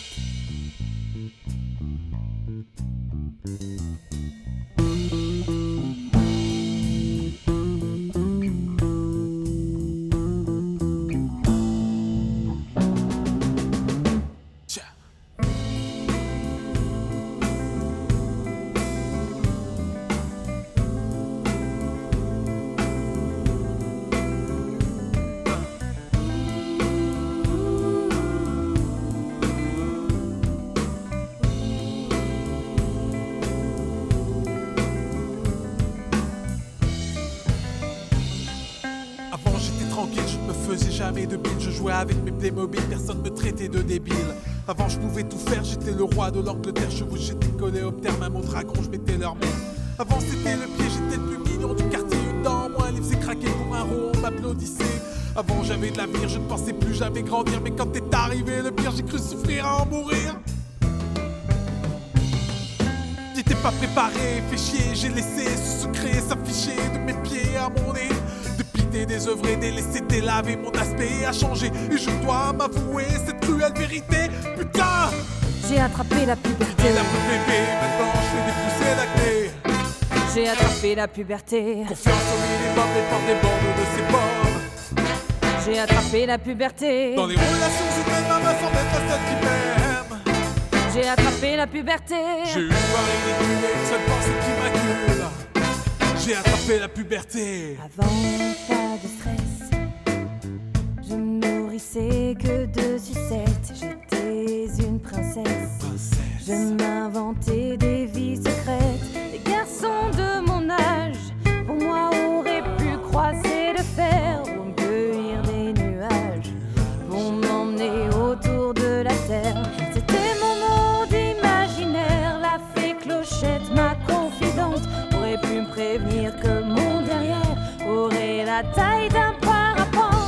Jamais de bile, je jouais avec mes Playmobil, personne me traitait de débile. Avant je pouvais tout faire, j'étais le roi de l'Angleterre, chevauchais des coléoptères, même au dragon je mettais leur mère. Avant c'était le pied, j'étais le plus mignon du quartier, une dent en moins, elle faisait craquer pour un rond, on m'applaudissait. Avant j'avais de l'avenir, je ne pensais plus jamais grandir, mais quand t'es arrivé le pire, j'ai cru souffrir à en mourir. J'étais pas préparé, fait chier, j'ai laissé ce secret s'afficher de mes pieds à mon nez. T'es désœuvré, délaissé, t'es lavé, mon aspect a changé. Et je dois m'avouer cette cruelle vérité. Putain, j'ai attrapé la puberté. La bébé, maintenant je fais dépousser l'acné. J'ai attrapé la puberté. Confiance au minimum, dépend des bornes de ses bornes. J'ai attrapé la puberté. Dans les relations humaines, ma main semble être celle qui m'aime. J'ai attrapé la puberté. J'ai eu à réguler une seule pensée qui m'accule. J'ai attrapé la puberté. Avant, pas de stress. Je me nourrissais que de sucettes. J'étais une princesse. Je m'inventais des vies secrètes. Les garçons de mon âge, pour moi, auraient pu croiser le fer ou me cueillir des nuages pour m'emmener autour de la terre. C'était mon monde imaginaire. La fée Clochette, ma confidente, aurait pu me prévenir que mon derrière aurait la taille d'un parapente.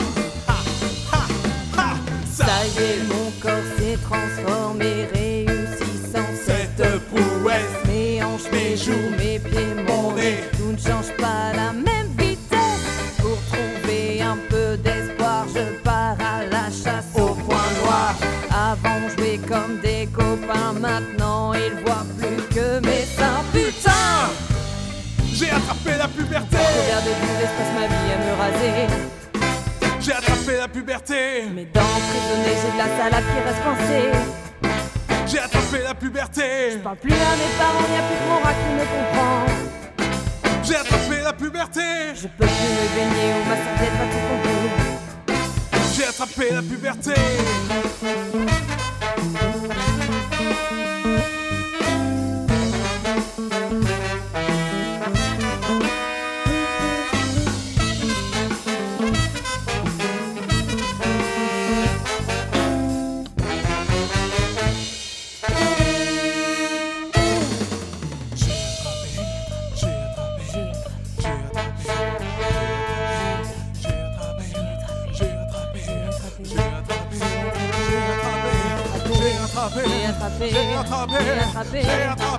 Ça y est, mon corps s'est transformé, réussissant cette prouesse. Mes hanches, mes joues, mes pieds, mon nez, tout ne change pas à la même vitesse. Pour trouver un peu d'espoir, je pars à la chasse au point noir. Avant, on jouait comme des copains, maintenant ils voient plus que mes seins. Putain! J'ai attrapé la puberté. Couvert de boue, j'passe ma vie à me raser. J'ai attrapé la puberté. Mes dents emprisonnées, j'ai de la salade qui reste coincée. J'ai attrapé la puberté. Je parle plus à mes parents, y'a plus que mon rat qui me comprend. J'ai attrapé la puberté. Je peux plus me baigner ou ma serviette va tout comprendre. J'ai attrapé la puberté.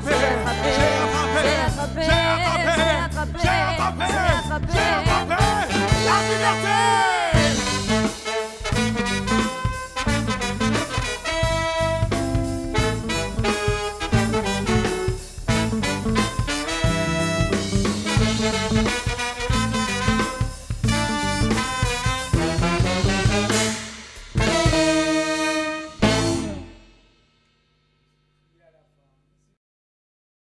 J'ai attrapé.